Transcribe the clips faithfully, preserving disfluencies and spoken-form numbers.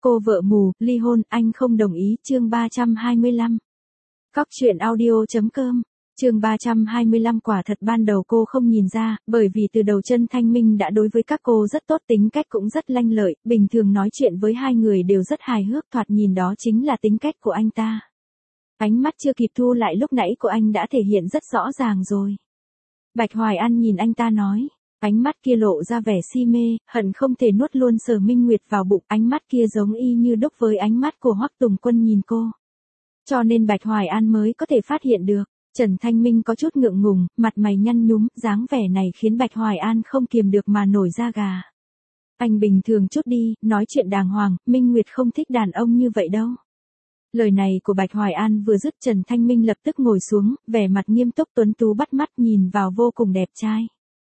Cô vợ mù, ly hôn, anh không đồng ý, chương ba trăm hai mươi lăm. Cóc truyện audio.com, chương ba trăm hai mươi lăm. Quả thật ban đầu cô không nhìn ra, bởi vì từ đầu Trần Thanh Minh đã đối với các cô rất tốt, tính cách cũng rất lanh lợi, bình thường nói chuyện với hai người đều rất hài hước, thoạt nhìn đó chính là tính cách của anh ta. Ánh mắt chưa kịp thu lại lúc nãy của anh đã thể hiện rất rõ ràng rồi. Bạch Hoài An nhìn anh ta nói, ánh mắt kia lộ ra vẻ si mê, hận không thể nuốt luôn Sở Minh Nguyệt vào bụng, ánh mắt kia giống y như đúc với ánh mắt của Hoắc Tùng Quân nhìn cô. Cho nên Bạch Hoài An mới có thể phát hiện được. Trần Thanh Minh có chút ngượng ngùng, mặt mày nhăn nhúm, dáng vẻ này khiến Bạch Hoài An không kiềm được mà nổi da gà. Anh bình thường chút đi, nói chuyện đàng hoàng, Minh Nguyệt không thích đàn ông như vậy đâu. Lời này của Bạch Hoài An vừa dứt, Trần Thanh Minh lập tức ngồi xuống, vẻ mặt nghiêm túc tuấn tú bắt mắt, nhìn vào vô cùng đẹp trai.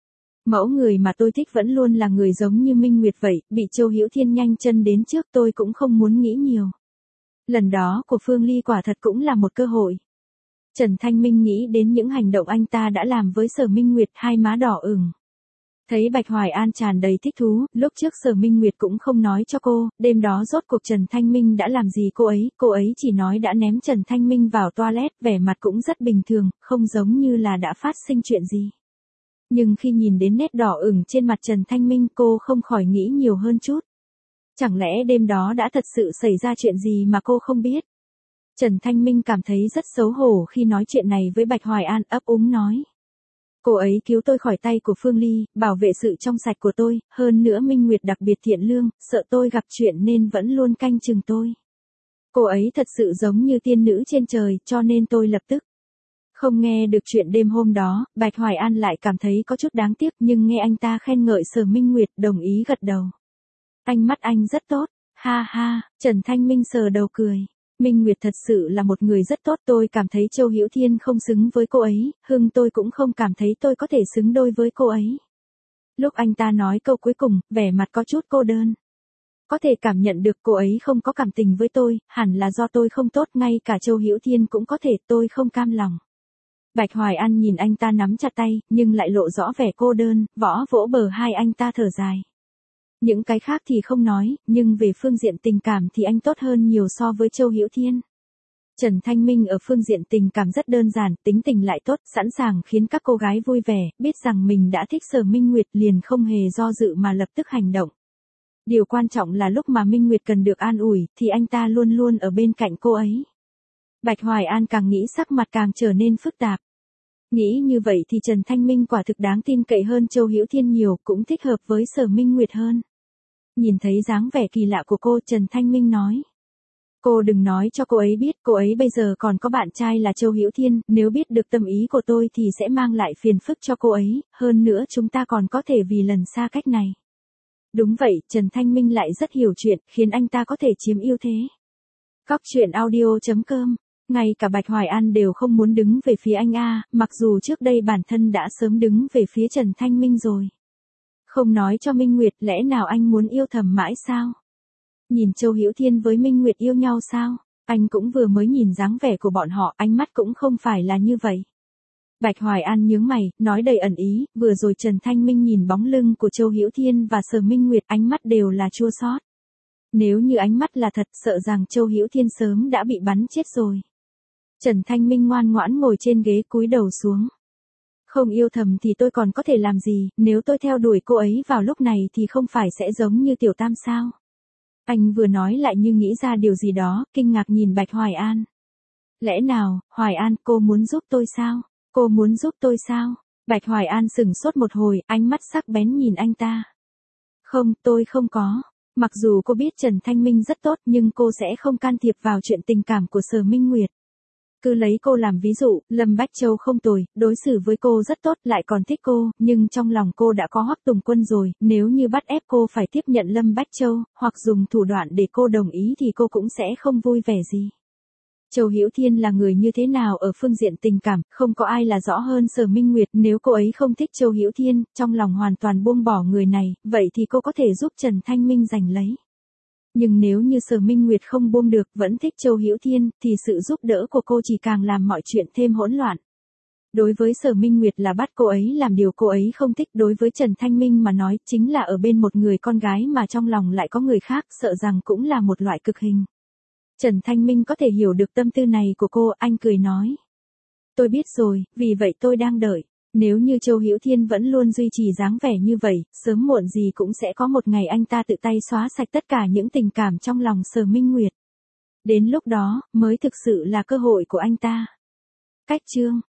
Mẫu người mà tôi thích vẫn luôn là người giống như Minh Nguyệt vậy, bị Châu Hữu Thiên nhanh chân đến trước tôi cũng không muốn nghĩ nhiều. Lần đó của Phương Ly quả thật cũng là một cơ hội. Trần Thanh Minh nghĩ đến những hành động anh ta đã làm với Sở Minh Nguyệt, hai má đỏ ửng. Thấy Bạch Hoài An tràn đầy thích thú, lúc trước Sở Minh Nguyệt cũng không nói cho cô, đêm đó rốt cuộc Trần Thanh Minh đã làm gì cô ấy, cô ấy chỉ nói đã ném Trần Thanh Minh vào toilet, vẻ mặt cũng rất bình thường, không giống như là đã phát sinh chuyện gì. Nhưng khi nhìn đến nét đỏ ửng trên mặt Trần Thanh Minh, cô không khỏi nghĩ nhiều hơn chút. Chẳng lẽ đêm đó đã thật sự xảy ra chuyện gì mà cô không biết? Trần Thanh Minh cảm thấy rất xấu hổ khi nói chuyện này với Bạch Hoài An, ấp úng nói. Cô ấy cứu tôi khỏi tay của Phương Ly, bảo vệ sự trong sạch của tôi, hơn nữa Minh Nguyệt đặc biệt thiện lương, sợ tôi gặp chuyện nên vẫn luôn canh chừng tôi. Cô ấy thật sự giống như tiên nữ trên trời, cho nên tôi lập tức. Không nghe được chuyện đêm hôm đó, Bạch Hoài An lại cảm thấy có chút đáng tiếc, nhưng nghe anh ta khen ngợi Sở Minh Nguyệt, đồng ý gật đầu. Ánh mắt anh rất tốt, ha ha, Trần Thanh Minh sờ đầu cười. Minh Nguyệt thật sự là một người rất tốt, tôi cảm thấy Châu Hữu Thiên không xứng với cô ấy, Hưng tôi cũng không cảm thấy tôi có thể xứng đôi với cô ấy. Lúc anh ta nói câu cuối cùng, vẻ mặt có chút cô đơn. Có thể cảm nhận được cô ấy không có cảm tình với tôi, hẳn là do tôi không tốt, ngay cả Châu Hữu Thiên cũng có thể, tôi không cam lòng. Bạch Hoài An nhìn anh ta nắm chặt tay, nhưng lại lộ rõ vẻ cô đơn, võ vỗ bờ hai anh ta thở dài. Những cái khác thì không nói, nhưng về phương diện tình cảm thì anh tốt hơn nhiều so với Châu Hữu Thiên. Trần Thanh Minh ở phương diện tình cảm rất đơn giản, tính tình lại tốt, sẵn sàng khiến các cô gái vui vẻ, biết rằng mình đã thích Sở Minh Nguyệt liền không hề do dự mà lập tức hành động. Điều quan trọng là lúc mà Minh Nguyệt cần được an ủi, thì anh ta luôn luôn ở bên cạnh cô ấy. Bạch Hoài An càng nghĩ sắc mặt càng trở nên phức tạp. Nghĩ như vậy thì Trần Thanh Minh quả thực đáng tin cậy hơn Châu Hữu Thiên nhiều, cũng thích hợp với Sở Minh Nguyệt hơn. Nhìn thấy dáng vẻ kỳ lạ của cô, Trần Thanh Minh nói. Cô đừng nói cho cô ấy biết, cô ấy bây giờ còn có bạn trai là Châu Hữu Thiên, nếu biết được tâm ý của tôi thì sẽ mang lại phiền phức cho cô ấy, hơn nữa chúng ta còn có thể vì lần xa cách này. Đúng vậy, Trần Thanh Minh lại rất hiểu chuyện, khiến anh ta có thể chiếm ưu thế. Cóc truyện audio.com, ngay cả Bạch Hoài An đều không muốn đứng về phía anh a, mặc dù trước đây bản thân đã sớm đứng về phía Trần Thanh Minh rồi. Không nói cho Minh Nguyệt, lẽ nào anh muốn yêu thầm mãi sao? Nhìn Châu Hữu Thiên với Minh Nguyệt yêu nhau sao? Anh cũng vừa mới nhìn dáng vẻ của bọn họ, ánh mắt cũng không phải là như vậy. Bạch Hoài An nhướng mày, nói đầy ẩn ý, vừa rồi Trần Thanh Minh nhìn bóng lưng của Châu Hữu Thiên và Sở Minh Nguyệt, ánh mắt đều là chua xót. Nếu như ánh mắt là thật, sợ rằng Châu Hữu Thiên sớm đã bị bắn chết rồi. Trần Thanh Minh ngoan ngoãn ngồi trên ghế cúi đầu xuống. Không yêu thầm thì tôi còn có thể làm gì, nếu tôi theo đuổi cô ấy vào lúc này thì không phải sẽ giống như Tiểu Tam sao? Anh vừa nói lại như nghĩ ra điều gì đó, kinh ngạc nhìn Bạch Hoài An. Lẽ nào, Hoài An, cô muốn giúp tôi sao? Cô muốn giúp tôi sao? Bạch Hoài An sửng sốt một hồi, ánh mắt sắc bén nhìn anh ta. Không, tôi không có. Mặc dù cô biết Trần Thanh Minh rất tốt nhưng cô sẽ không can thiệp vào chuyện tình cảm của Sở Minh Nguyệt. Cứ lấy cô làm ví dụ, Lâm Bách Châu không tồi, đối xử với cô rất tốt, lại còn thích cô, nhưng trong lòng cô đã có Hoắc Tùng Quân rồi, nếu như bắt ép cô phải tiếp nhận Lâm Bách Châu, hoặc dùng thủ đoạn để cô đồng ý thì cô cũng sẽ không vui vẻ gì. Châu Hữu Thiên là người như thế nào ở phương diện tình cảm, không có ai là rõ hơn Sở Minh Nguyệt, nếu cô ấy không thích Châu Hữu Thiên, trong lòng hoàn toàn buông bỏ người này, vậy thì cô có thể giúp Trần Thanh Minh giành lấy. Nhưng nếu như Sở Minh Nguyệt không buông được, vẫn thích Châu Hữu Thiên, thì sự giúp đỡ của cô chỉ càng làm mọi chuyện thêm hỗn loạn. Đối với Sở Minh Nguyệt là bắt cô ấy làm điều cô ấy không thích, đối với Trần Thanh Minh mà nói chính là ở bên một người con gái mà trong lòng lại có người khác, sợ rằng cũng là một loại cực hình. Trần Thanh Minh có thể hiểu được tâm tư này của cô, anh cười nói. Tôi biết rồi, vì vậy tôi đang đợi. Nếu như Châu Hữu Thiên vẫn luôn duy trì dáng vẻ như vậy, sớm muộn gì cũng sẽ có một ngày anh ta tự tay xóa sạch tất cả những tình cảm trong lòng Sở Minh Nguyệt. Đến lúc đó, mới thực sự là cơ hội của anh ta. Cách chương